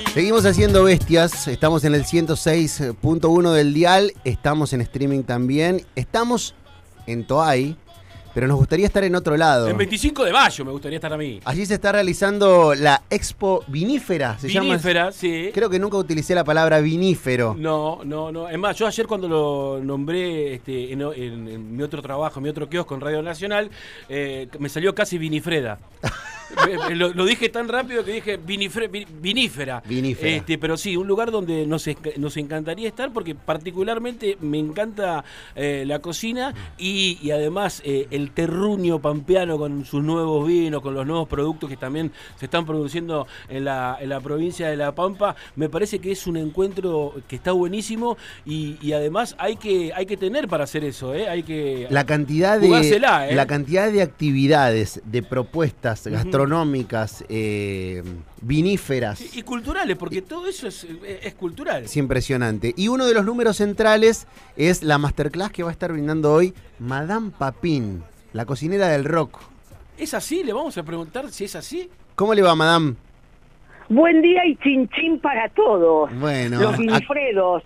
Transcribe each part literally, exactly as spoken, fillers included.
Seguimos haciendo bestias, estamos en el ciento seis punto uno del dial, estamos en streaming también, estamos en Toay, pero nos gustaría estar en otro lado. En veinticinco de mayo me gustaría estar a mí. Allí se está realizando la Expo Vinífera, ¿se llama? Vinífera, sí. Creo que nunca utilicé la palabra vinífero. No, no, no. Es más, yo ayer cuando lo nombré este, en, en, en mi otro trabajo, en mi otro kiosco en Radio Nacional, eh, me salió casi vinifreda. Lo, lo dije tan rápido que dije vinifre, vinífera. Vinífera. Este, pero sí, un lugar donde nos, nos encantaría estar porque particularmente me encanta eh, la cocina y, y además eh, el terruño pampeano con sus nuevos vinos, con los nuevos productos que también se están produciendo en la, en la provincia de La Pampa. Me parece que es un encuentro que está buenísimo y, y además hay que, hay que tener para hacer eso, ¿eh? Hay que la cantidad de jugársela, ¿eh? La cantidad de actividades, de propuestas gastronómicas, gastronómicas, eh, viníferas. Sí, y culturales, porque todo eso es, es cultural. Es impresionante. Y uno de los números centrales es la masterclass que va a estar brindando hoy Madame Papin, la cocinera del rock. ¿Es así? ¿Le vamos a preguntar si es así? ¿Cómo le va, Madame? Buen día y chin chin para todos. Bueno, los vinifredos.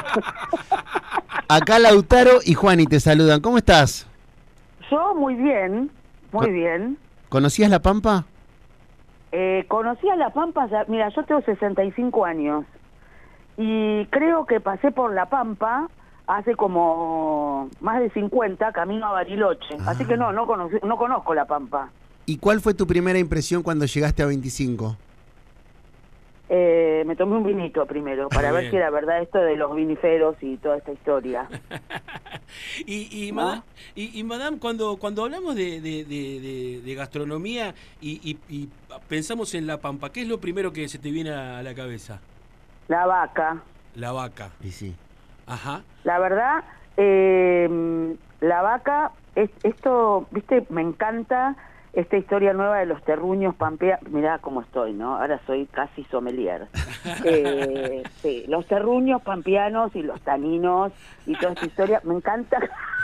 Acá Lautaro y Juani te saludan. ¿Cómo estás? Yo muy bien, muy Con... bien. ¿Conocías La Pampa? Eh, conocí a La Pampa, mira, yo tengo sesenta y cinco años y creo que pasé por La Pampa hace como más de cincuenta, camino a Bariloche. Ah. Así que no, no, conocí, no conozco La Pampa. ¿Y cuál fue tu primera impresión cuando llegaste a veinticinco? Eh, me tomé un vinito primero para Muy ver bien. si era verdad esto de los viniferos y toda esta historia. y, y, ¿No? madame, y, y madame, cuando cuando hablamos de, de, de, de, de gastronomía y, y, y pensamos en La Pampa, ¿qué es lo primero que se te viene a la cabeza? La vaca. La vaca. Y sí. Ajá. La verdad, eh, la vaca, es, esto, viste, me encanta esta historia nueva de los terruños pampeanos. Mirá cómo estoy, ¿no? Ahora soy casi sommelier. eh, sí, los terruños pampeanos y los taninos y toda esta historia, me encanta.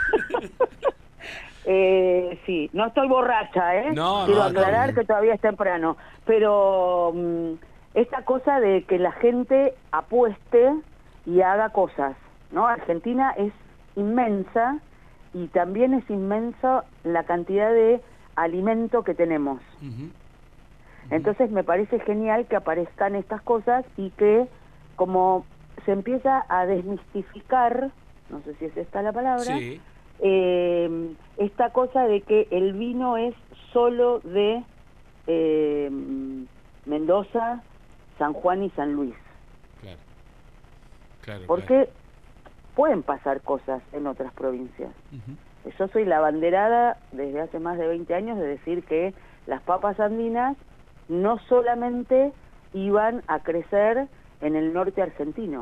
eh, sí, no estoy borracha, ¿eh? No, Quiero no, aclarar no. que todavía es temprano. Pero um, esta cosa de que la gente apueste y haga cosas, ¿no? Argentina es inmensa y también es inmensa la cantidad de alimento que tenemos. Uh-huh. Uh-huh. Entonces me parece genial que aparezcan estas cosas y que como se empieza a desmistificar, no sé si es esta la palabra, Sí. eh, esta cosa de que el vino es solo de eh, Mendoza, San Juan y San Luis. Claro. Claro, Porque claro. pueden pasar cosas en otras provincias. Uh-huh. Yo soy la abanderada desde hace más de veinte años de decir que las papas andinas no solamente iban a crecer en el norte argentino,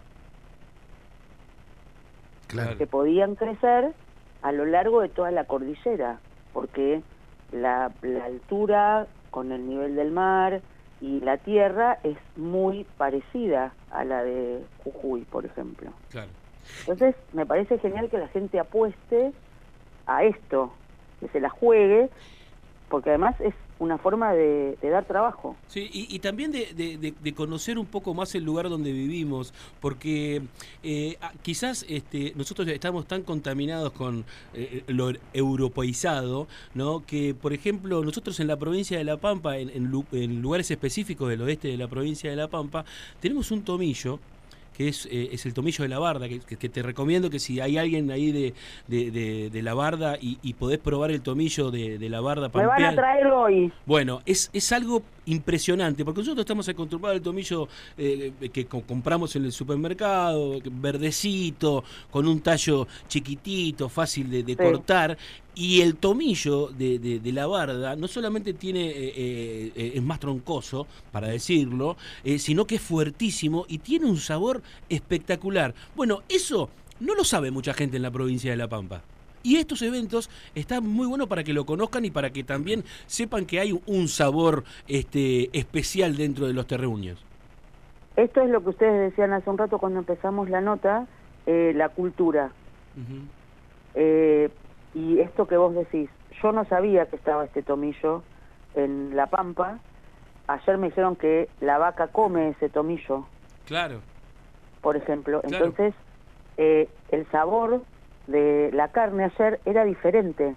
Claro. que podían crecer a lo largo de toda la cordillera, porque la, la altura con el nivel del mar y la tierra es muy parecida a la de Jujuy, por ejemplo. Claro. Entonces, me parece genial que la gente apueste a esto, que se la juegue, porque además es una forma de, de dar trabajo. Sí, y, y también de, de, de, de conocer un poco más el lugar donde vivimos, porque eh, quizás este, nosotros estamos tan contaminados con eh, lo europeizado, ¿no? Que, por ejemplo, nosotros en la provincia de La Pampa, en, en, en lugares específicos del oeste de la provincia de La Pampa, tenemos un tomillo, que es, eh, es el tomillo de la Barda, que, que, que te recomiendo que si hay alguien ahí de, de, de, de la Barda y, y podés probar el tomillo de, de la Barda Me van a traer hoy. Bueno, es, es algo impresionante, porque nosotros estamos acostumbrados al tomillo eh, que co compramos en el supermercado, verdecito, con un tallo chiquitito, fácil de, de sí. cortar, y el tomillo de, de, de la Barda no solamente tiene eh, eh, es más troncoso, para decirlo, eh, sino que es fuertísimo y tiene un sabor espectacular. Bueno, eso no lo sabe mucha gente en la provincia de La Pampa. Y estos eventos están muy buenos para que lo conozcan y para que también sepan que hay un sabor este, especial dentro de los terruños. Esto es lo que ustedes decían hace un rato cuando empezamos la nota, eh, la cultura. Uh-huh. eh, y esto que vos decís, yo no sabía que estaba este tomillo en La Pampa, ayer me dijeron que la vaca come ese tomillo, Claro. por ejemplo. Claro. Entonces, eh, el sabor de la carne ayer era diferente.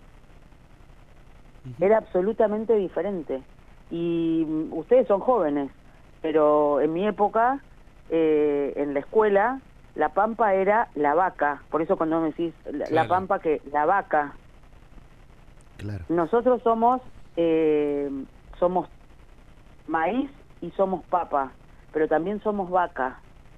Ujú. Era absolutamente diferente. Y mm, ustedes son jóvenes, pero en mi época, eh, en la escuela, la pampa era la vaca. Por eso cuando me decís la, la Claro. pampa, que la vaca. Claro. Nosotros somos eh, somos maíz y somos papa, pero también somos vaca.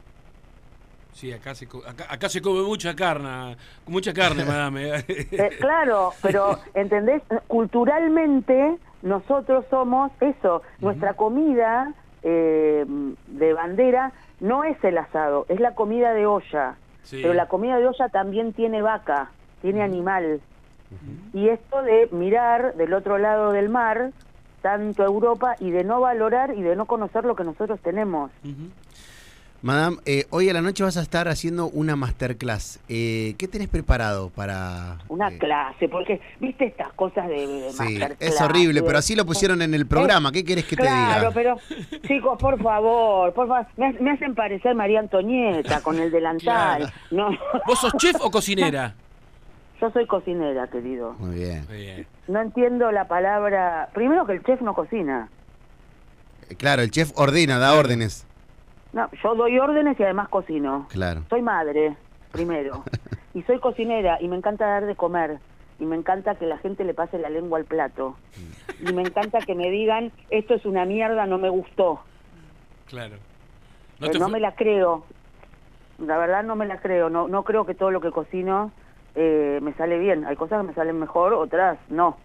Sí, acá se, co- acá, acá se come mucha carne, mucha carne, madame. Eh, claro, pero ¿entendés? Culturalmente nosotros somos eso. Nuestra comida eh, de bandera no es el asado, es la comida de olla. Sí. Pero la comida de olla también tiene vaca, tiene animal. Y esto de mirar del otro lado del mar, tanto Europa, y de no valorar y de no conocer lo que nosotros tenemos. Ujú. Madame, eh, hoy a la noche vas a estar haciendo una masterclass. Eh, ¿Qué tenés preparado para...? Una eh, clase, porque, viste estas cosas de, de Sí, masterclass, es horrible, de- pero así lo pusieron en el programa. ¿Qué querés que Claro, te diga? pero chicos, por favor, por favor, me, me hacen parecer María Antonieta con el delantal. No, ¿Vos sos chef o cocinera? yo soy cocinera, querido. Muy bien. Bien. No entiendo la palabra. Primero que el chef no cocina. Eh, Claro, el chef ordena, da órdenes. No, yo doy órdenes y además cocino. Claro. Soy madre, primero. Y soy cocinera y me encanta dar de comer. Y me encanta que la gente le pase la lengua al plato. Y me encanta que me digan, esto es una mierda, no me gustó. Claro. No, te no fu- me la creo. La verdad no me la creo. No, no creo que todo lo que cocino eh, me sale bien. Hay cosas que me salen mejor, otras no.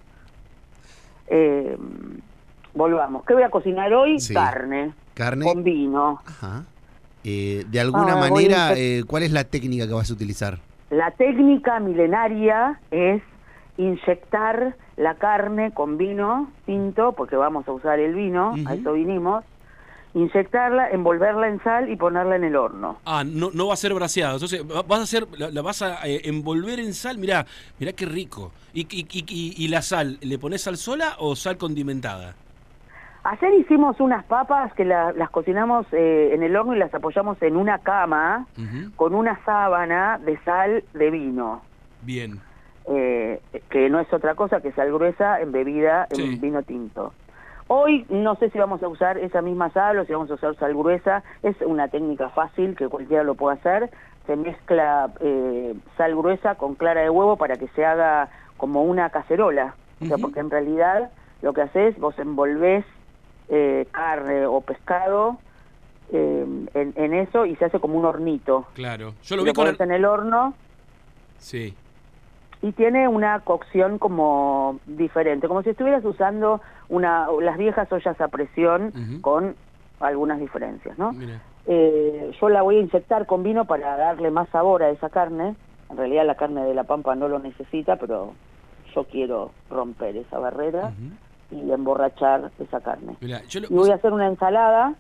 Eh, volvamos. ¿Qué voy a cocinar hoy? Sí. Carne. Carne. Con vino. Ajá. Eh, de alguna Ah, voy manera, a- eh, ¿cuál es la técnica que vas a utilizar? La técnica milenaria es inyectar la carne con vino tinto, porque vamos a usar el vino, Ujú. a eso vinimos, inyectarla, envolverla en sal y ponerla en el horno. Ah, no, no va a ser braseado. Entonces, va- vas a hacer, la, la vas a eh, envolver en sal. Mirá, mirá qué rico. ¿Y, y, y, y- y la sal, le pones sal sola o sal condimentada? Ayer hicimos unas papas que la- las cocinamos eh, en el horno y las apoyamos en una cama Ujú. con una sábana de sal de vino, Bien. eh, que no es otra cosa que sal gruesa embebida en Sí. vino tinto. Hoy no sé si vamos a usar esa misma sal o si vamos a usar sal gruesa. Es una técnica fácil que cualquiera lo puede hacer. Se mezcla eh, sal gruesa con clara de huevo para que se haga como una cacerola. O sea, Ujú. porque en realidad lo que haces, vos envolvés eh, carne o pescado eh, en, en eso y se hace como un hornito. Claro. Yo lo Lo vi con... pones en el horno Sí. y tiene una cocción como diferente, como si estuvieras usando una las viejas ollas a presión Ujú. con algunas diferencias, ¿no? Mira. Eh, yo la voy a inyectar con vino para darle más sabor a esa carne. En realidad la carne de la pampa no lo necesita, pero yo quiero romper esa barrera Ujú. y emborrachar esa carne. Mirá, yo lo- Y voy a hacer una ensalada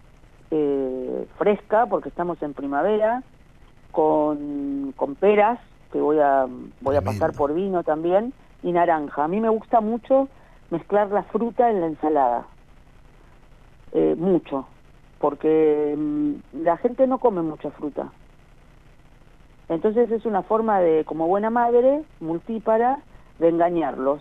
eh, fresca, porque estamos en primavera, con, con peras, que voy a voy a Tremendo. pasar por vino también, y naranja. A mí me gusta mucho mezclar la fruta en la ensalada. Eh, mucho. Porque mm, la gente no come mucha fruta. Entonces es una forma de, como buena madre, multípara, de engañarlos,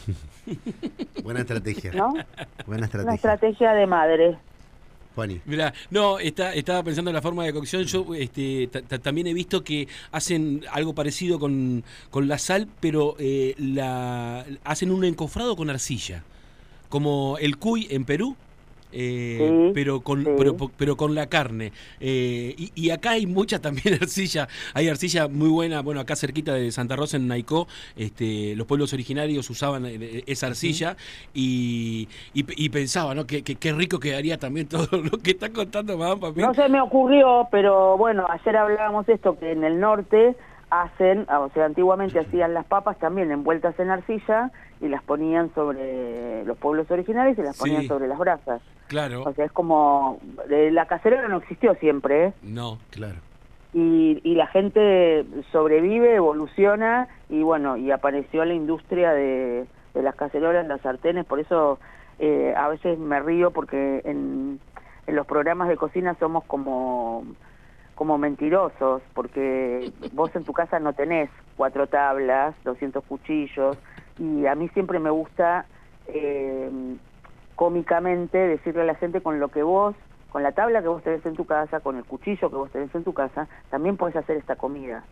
Buena estrategia. ¿no? Buena Una estrategia. estrategia de madre. Juani. Mirá, no, está, estaba pensando en la forma de cocción. Yo este, ta- ta- también he visto que hacen algo parecido con, con la sal, pero eh, la hacen un encofrado con arcilla, como el cuy en Perú. eh, Sí, pero con sí. pero, pero con la carne. Eh, y, y acá hay mucha también arcilla. Hay arcilla muy buena. Bueno, acá cerquita de Santa Rosa, en Naicó, este, los pueblos originarios usaban eh, esa arcilla. y, y, y pensaba, ¿no? Que, que, qué rico quedaría también todo lo que está contando Madame Pampín. No se me ocurrió, pero bueno, ayer hablábamos esto, que en el norte hacen, o sea, antiguamente hacían las papas también envueltas en arcilla y las ponían sobre los pueblos originarios y las ponían Sí. sobre las brasas. Claro. O sea, es como, eh, la cacerola no existió siempre, ¿eh? No. Claro. y, y la gente sobrevive, evoluciona, y bueno, y apareció la industria de, de las cacerolas, las sartenes. Por eso eh, a veces me río porque en, en los programas de cocina somos como, como mentirosos, porque vos en tu casa no tenés cuatro tablas, doscientos cuchillos, y a mí siempre me gusta eh, cómicamente decirle a la gente con lo que vos, con la tabla que vos tenés en tu casa, con el cuchillo que vos tenés en tu casa, también podés hacer esta comida.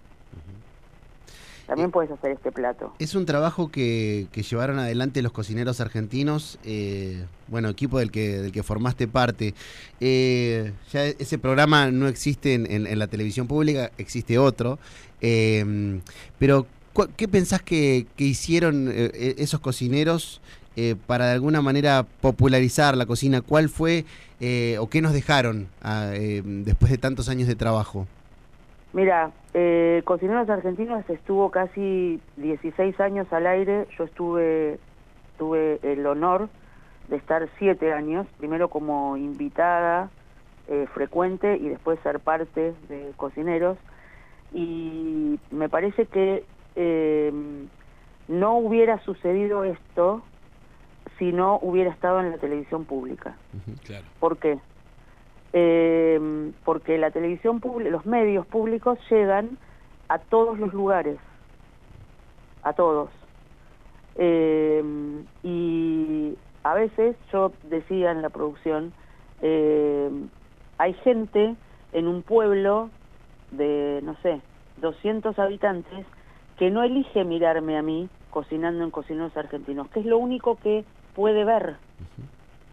También puedes hacer este plato. Es un trabajo que, que llevaron adelante los cocineros argentinos, eh, bueno, equipo del que, del que formaste parte. Eh, ya ese programa no existe en, en, en la televisión pública, existe otro. Eh, pero, ¿qué pensás que, que hicieron eh, esos cocineros eh, para de alguna manera popularizar la cocina? ¿Cuál fue eh, o qué nos dejaron a, eh, después de tantos años de trabajo? Mira, eh, Cocineros Argentinos estuvo casi dieciséis años al aire. Yo estuve tuve el honor de estar siete años, primero como invitada eh, frecuente y después ser parte de Cocineros. Y me parece que eh, no hubiera sucedido esto si no hubiera estado en la televisión pública. Uh-huh, claro. ¿Por qué? Eh, porque la televisión pública, los medios públicos llegan a todos los lugares, a todos. Eh, y a veces, yo decía en la producción, eh, hay gente en un pueblo de, no sé, doscientos habitantes que no elige mirarme a mí cocinando en Cocineros Argentinos, que es lo único que puede ver. Uh-huh.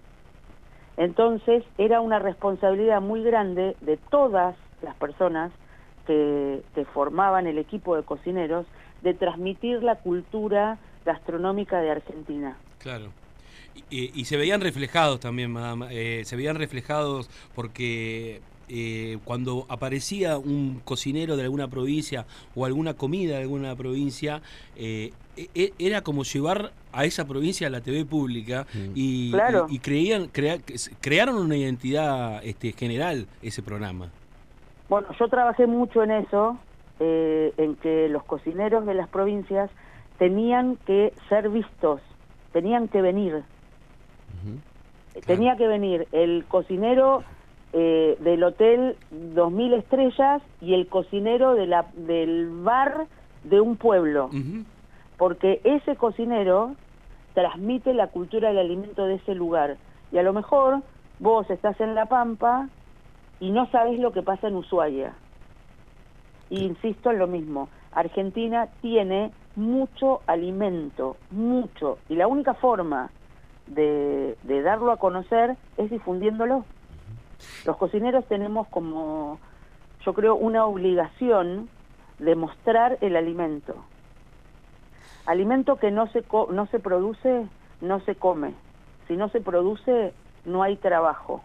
Entonces era una responsabilidad muy grande de todas las personas que, que formaban el equipo de cocineros de transmitir la cultura gastronómica de Argentina. Claro. Y, y se veían reflejados también, madame, eh, se veían reflejados porque eh, cuando aparecía un cocinero de alguna provincia o alguna comida de alguna provincia, eh, e, era como llevar a esa provincia a la T V pública y, claro. y, y creían, crea, crearon una identidad este, general ese programa. Bueno, yo trabajé mucho en eso, eh, en que los cocineros de las provincias tenían que ser vistos, tenían que venir. Uh-huh. Claro. Tenía que venir el cocinero eh, del hotel dos mil estrellas y el cocinero de la, del bar de un pueblo. Uh-huh. Porque ese cocinero transmite la cultura del alimento de ese lugar. Y a lo mejor vos estás en La Pampa y no sabés lo que pasa en Ushuaia. Y insisto en lo mismo, Argentina tiene mucho alimento, mucho, y la única forma de, de darlo a conocer es difundiéndolo. Los cocineros tenemos como, yo creo, una obligación de mostrar el alimento. Alimento que no se, co- no se produce, no se come. Si no se produce, no hay trabajo.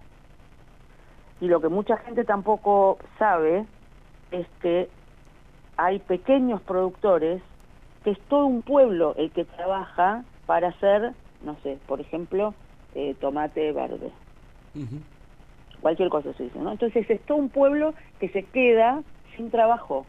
Y lo que mucha gente tampoco sabe es que hay pequeños productores, que es todo un pueblo el que trabaja para hacer, no sé, por ejemplo, eh, tomate verde. Uh-huh. Cualquier cosa se dice, ¿no? Entonces es todo un pueblo que se queda sin trabajo.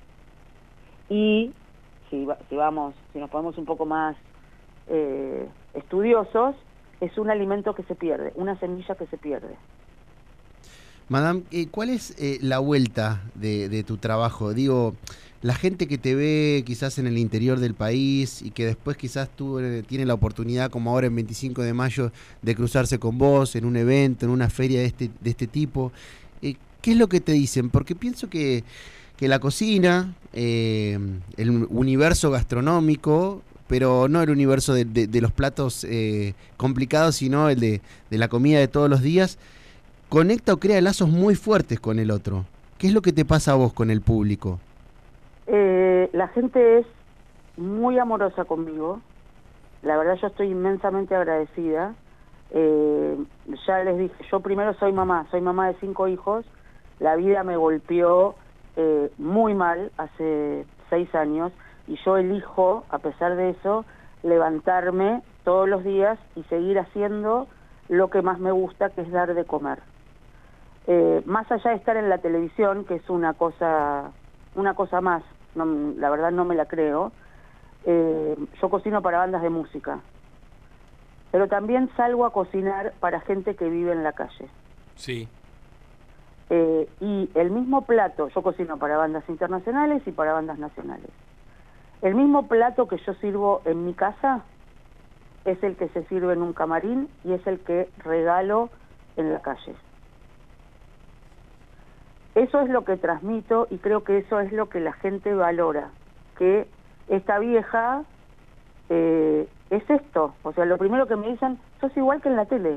Y si, si vamos, si nos ponemos un poco más eh, estudiosos, es un alimento que se pierde, una semilla que se pierde. Madame, eh, ¿cuál es eh, la vuelta de, de tu trabajo? Digo, la gente que te ve quizás en el interior del país y que después quizás tú eh, tiene la oportunidad, como ahora en veinticinco de mayo, de cruzarse con vos en un evento, en una feria de este, de este tipo, eh, ¿qué es lo que te dicen? Porque pienso que, que la cocina, eh, el universo gastronómico, pero no el universo de, de, de los platos eh, complicados, sino el de, de la comida de todos los días, conecta o crea lazos muy fuertes con el otro. ¿Qué es lo que te pasa a vos con el público? Eh, la gente es muy amorosa conmigo. La verdad yo estoy inmensamente agradecida. Eh, ya les dije, yo primero soy mamá, soy mamá de cinco hijos. La vida me golpeó eh, muy mal hace seis años y yo elijo, a pesar de eso, levantarme todos los días y seguir haciendo lo que más me gusta, que es dar de comer. Eh, más allá de estar en la televisión, que es una cosa, una cosa más, no, la verdad no me la creo, eh, yo cocino para bandas de música. pero también salgo a cocinar para gente que vive en la calle. Sí. Eh, y el mismo plato, yo cocino para bandas internacionales y para bandas nacionales. El mismo plato que yo sirvo en mi casa es el que se sirve en un camarín y es el que regalo en la calle. Eso es lo que transmito y creo que eso es lo que la gente valora, que esta vieja eh, es esto. O sea, lo primero que me dicen, sos igual que en la tele.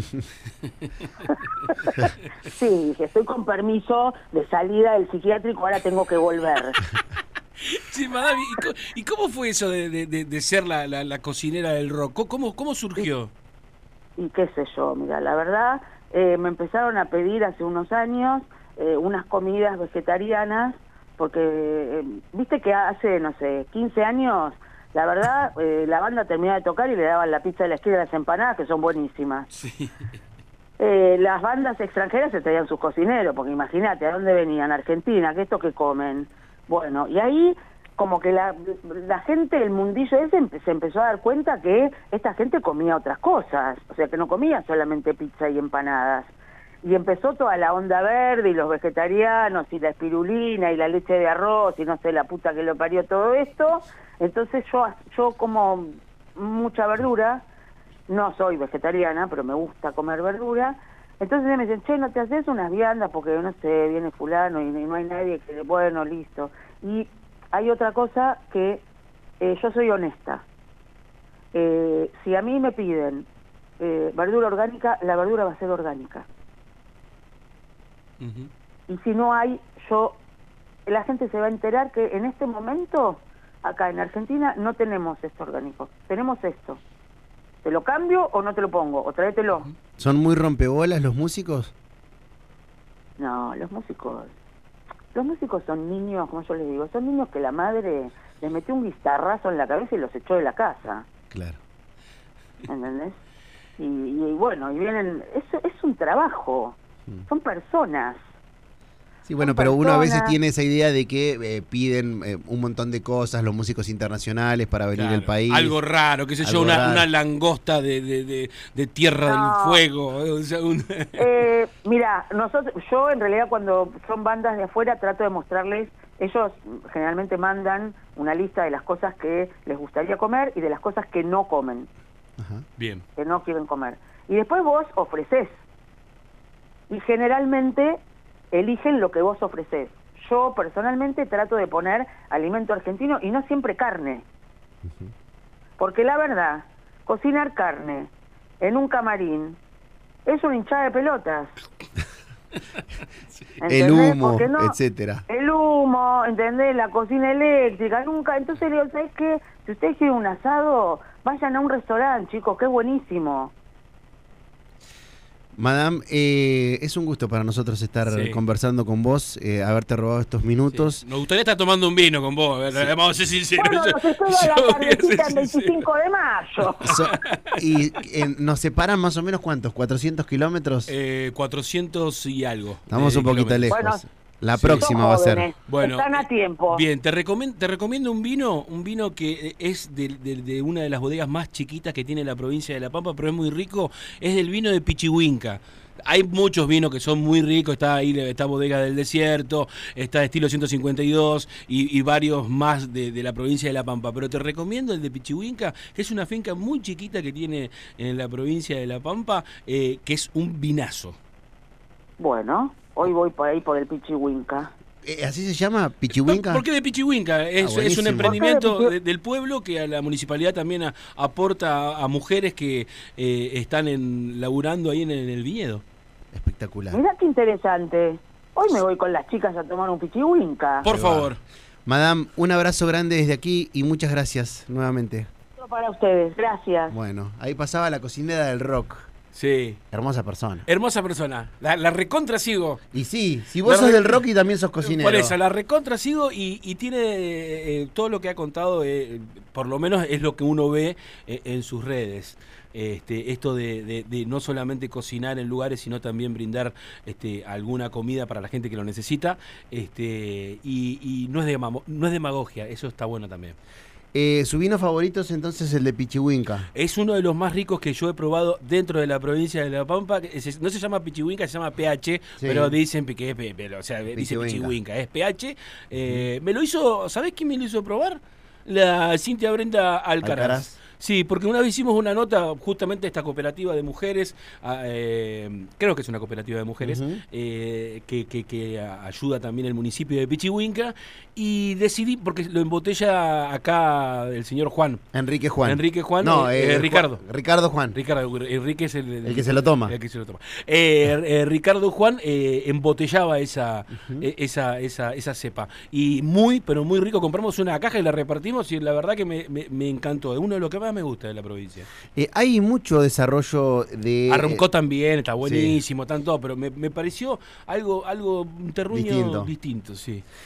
Sí, dije, estoy con permiso de salida del psiquiátrico, ahora tengo que volver. Sí, madame, ¿y, co ¿y cómo fue eso de, de, de ser la, la, la cocinera del rock? ¿Cómo, cómo surgió? Y, y qué sé yo, mira, la verdad, eh, me empezaron a pedir hace unos años eh, unas comidas vegetarianas, porque eh, viste que hace, no sé, quince años, la verdad, eh, la banda terminaba de tocar y le daban la pizza de la esquina y las empanadas, que son buenísimas. Sí. Eh, las bandas extranjeras se traían sus cocineros, porque imagínate, ¿a dónde venían? Argentina, ¿qué esto que comen? Bueno, y ahí como que la, la gente, el mundillo ese se empezó a dar cuenta que esta gente comía otras cosas, o sea, que no comía solamente pizza y empanadas. Y empezó toda la onda verde y los vegetarianos y la espirulina y la leche de arroz y no sé, la puta que lo parió todo esto. Entonces yo, yo como mucha verdura, no soy vegetariana, pero me gusta comer verdura. Entonces me dicen, che, ¿no te haces unas viandas? Porque, no sé, viene fulano y no hay nadie que... Bueno, listo. Y hay otra cosa que eh, yo soy honesta. Eh, si a mí me piden eh, verdura orgánica, la verdura va a ser orgánica. Uh-huh. Y si no hay, yo... La gente se va a enterar que en este momento, acá en Argentina, no tenemos esto orgánico. Tenemos esto. ¿Te lo cambio o no te lo pongo? O tráetelo. ¿Son muy rompebolas los músicos? No, los músicos... Los músicos son niños, como yo les digo, son niños que la madre les metió un guitarrazo en la cabeza y los echó de la casa. Claro. ¿Entendés? Y, y, y bueno, y vienen... Es, es un trabajo. Mm. Son personas. Sí, bueno, pero uno a veces tiene esa idea de que eh, piden eh, un montón de cosas los músicos internacionales para venir claro, al país. Algo raro, qué sé yo, una, una langosta de, de, de, de Tierra no. del Fuego. O sea, un... eh, mira, nosotros, yo en realidad cuando son bandas de afuera trato de mostrarles, ellos generalmente mandan una lista de las cosas que les gustaría comer y de las cosas que no comen. Ajá. Bien. Que no quieren comer. Y después vos ofrecés. Y generalmente... eligen lo que vos ofrecés. Yo personalmente trato de poner alimento argentino y no siempre carne. Uh-huh. Porque la verdad, cocinar carne en un camarín es una hinchada de pelotas. Sí. El humo, no, etcétera. El humo, ¿entendés? La cocina eléctrica, nunca. Entonces le digo, ¿sabés qué? Si ustedes quieren un asado, vayan a un restaurante, chicos, que es buenísimo. Madame, eh, es un gusto para nosotros estar sí. conversando con vos, eh, haberte robado estos minutos. Sí. Nos gustaría estar tomando un vino con vos, sí. vamos a ser sinceros. Bueno, nos estuvo a la tardecita el veinticinco de mayo. So, y eh, nos separan más o menos, ¿cuántos? ¿cuatrocientos kilómetros? Eh, cuatrocientos y algo. Estamos un poquito lejos. Bueno, la sí. próxima va a ser. Bueno, están a tiempo. Bien, te recomiendo, te recomiendo un vino, un vino que es de, de, de una de las bodegas más chiquitas que tiene la provincia de La Pampa, pero es muy rico, es del vino de Pichihuinca. Hay muchos vinos que son muy ricos, está ahí, está Bodega del Desierto, está Estilo ciento cincuenta y dos y, y varios más de, de la provincia de La Pampa, pero te recomiendo el de Pichihuinca, que es una finca muy chiquita que tiene en la provincia de La Pampa, eh, que es un vinazo. Bueno, hoy voy por ahí por el Pichihuinca. Eh, ¿Así se llama? ¿Pichihuinca? ¿Por qué de Pichihuinca? Es, ah, es un emprendimiento de, del pueblo que a la municipalidad también a, aporta a, a mujeres que eh, están en, laburando ahí en, en el viñedo. Espectacular. Mirá qué interesante. Hoy me voy con las chicas a tomar un Pichihuinca. Por favor. Madame, un abrazo grande desde aquí y muchas gracias nuevamente. Para ustedes, gracias. Bueno, ahí pasaba la cocinera del rock. Sí. Hermosa persona. Hermosa persona. La, la recontra sigo. Y sí, si vos la sos re... del rock y también sos cocinero. Por eso, la recontra sigo y, y tiene eh, todo lo que ha contado, eh, por lo menos es lo que uno ve eh, en sus redes. Este, esto de, de, de no solamente cocinar en lugares, sino también brindar este, alguna comida para la gente que lo necesita. Este, y, y no es de, no es demagogia, eso está bueno también. Eh, su vino favorito es entonces el de Pichihuinca. Es uno de los más ricos que yo he probado dentro de la provincia de La Pampa. Es, no se llama Pichihuinca, se llama P H, sí. pero dicen que es, pero, o sea, dice Pichihuinca, es P H. Eh, uh-huh. Me lo hizo, ¿sabés quién me lo hizo probar? La Cintia Brenda Alcaraz. Alcaraz. Sí, porque una vez hicimos una nota justamente de esta cooperativa de mujeres, eh, creo que es una cooperativa de mujeres, uh-huh. eh, que, que, que ayuda también el municipio de Pichihuinca, y decidí, porque lo embotella acá el señor Juan. Enrique Juan. Enrique Juan, no, eh, eh, Ricardo. Juan, Ricardo Juan. Ricardo, Enrique es el, el, el que se lo toma. El que se lo toma. Eh, eh, Ricardo Juan eh, embotellaba esa, uh-huh. eh, esa, esa, esa cepa. Y muy, pero muy rico. Compramos una caja y la repartimos y la verdad que me, me, me encantó. Es uno de los que más me gusta de la provincia. Eh, hay mucho desarrollo de... Arroncó también, está buenísimo, sí. tanto, pero me, me pareció algo, algo un terruño distinto. distinto, sí.